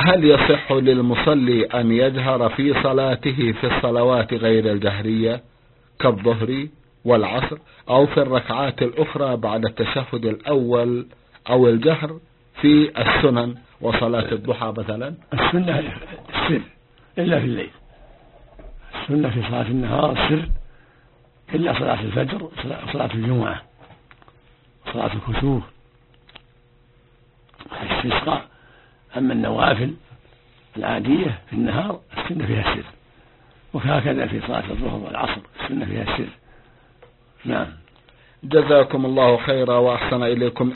هل يصح للمصلي أن يجهر في صلاته في الصلوات غير الجهرية كالظهر والعصر أو في الركعات الأخرى بعد التشهد الأول أو الجهر في السنن وصلاة الضحى مثلا؟ السنة السر إلا في الليل، السنة في صلاة النهار السر إلا صلاة الفجر وصلاة الجمعة وصلاة الكسوف والاستسقاء. أما النوافل العادية في النهار السنة فيها السر، وهكذا في صلاة الظهر والعصر السنة فيها السر. نعم. جزاكم الله خيرا وأحسن إليكم.